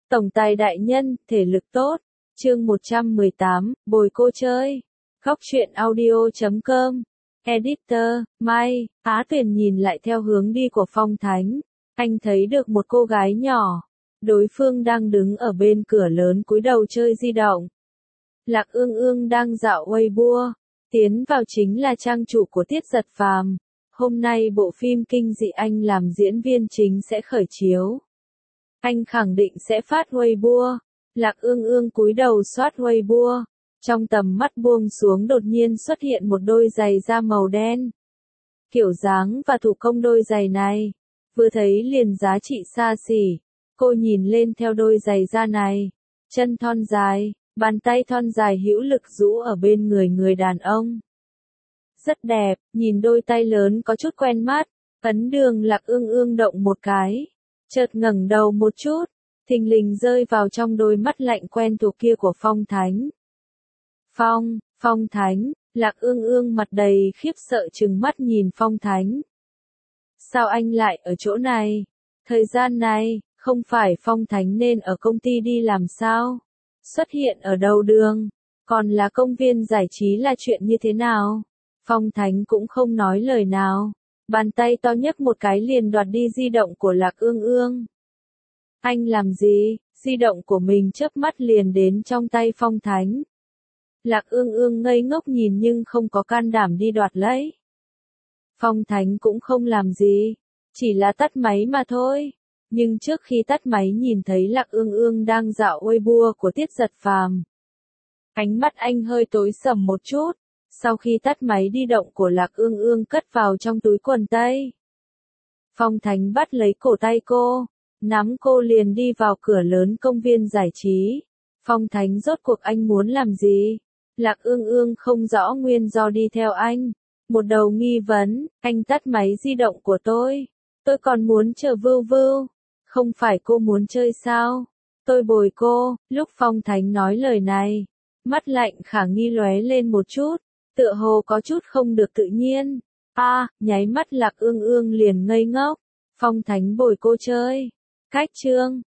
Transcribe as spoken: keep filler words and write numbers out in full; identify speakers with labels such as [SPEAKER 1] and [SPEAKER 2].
[SPEAKER 1] Tổng tài đại nhân, thể lực tốt. Chương một trăm mười tám, bồi cô chơi. Góc truyện audio chấm com. Editor, Mai, Á Tuyền nhìn lại theo hướng đi của Phong Thánh. Anh thấy được một cô gái nhỏ. Đối phương đang đứng ở bên cửa lớn cúi đầu chơi di động. Lạc Ương Ương đang dạo Weibo. Tiến vào chính là trang chủ của Tiết Giật Phàm. Hôm nay bộ phim kinh dị anh làm diễn viên chính sẽ khởi chiếu. Anh khẳng định sẽ phát Weibo. Lạc Ương Ương cúi đầu soát Weibo. Trong tầm mắt buông xuống đột nhiên xuất hiện một đôi giày da màu đen. Kiểu dáng và thủ công đôi giày này, vừa thấy liền giá trị xa xỉ. Cô nhìn lên theo đôi giày da này. Chân thon dài, bàn tay thon dài hữu lực rũ ở bên người người đàn ông. Rất đẹp, nhìn đôi tay lớn có chút quen mắt. Ấn đường Lạc Ương Ương động một cái. Chợt ngẩng đầu một chút, thình lình rơi vào trong đôi mắt lạnh quen thuộc kia của Phong Thánh. Phong, Phong Thánh, Lạc Ương Ương mặt đầy khiếp sợ trừng mắt nhìn Phong Thánh. Sao anh lại ở chỗ này? Thời gian này, không phải Phong Thánh nên ở công ty đi làm sao? Xuất hiện ở đầu đường, còn là công viên giải trí là chuyện như thế nào? Phong Thánh cũng không nói lời nào. Bàn tay to nhấc một cái liền đoạt đi di động của Lạc Ương Ương. Anh làm gì? Di động của mình chớp mắt liền đến trong tay Phong Thánh. Lạc Ương Ương ngây ngốc nhìn nhưng không có can đảm đi đoạt lấy. Phong Thánh cũng không làm gì, chỉ là tắt máy mà thôi. Nhưng trước khi tắt máy nhìn thấy Lạc Ương Ương đang dạo Weibo của Tiết Giật Phàm. Ánh mắt anh hơi tối sầm một chút. Sau khi tắt máy di động của Lạc Ương Ương cất vào trong túi quần tây. Phong Thánh bắt lấy cổ tay cô, nắm cô liền đi vào cửa lớn công viên giải trí. Phong Thánh rốt cuộc anh muốn làm gì? Lạc Ương Ương không rõ nguyên do đi theo anh. Một đầu nghi vấn, anh tắt máy di động của tôi. Tôi còn muốn chờ vưu vưu. Không phải cô muốn chơi sao? Tôi bồi cô. Lúc Phong Thánh nói lời này, mắt lạnh khả nghi lóe lên một chút. Tựa hồ có chút không được tự nhiên. A, à, nháy mắt Lạc Ương Ương liền ngây ngốc. Phong Thánh bồi cô chơi. Cách chương.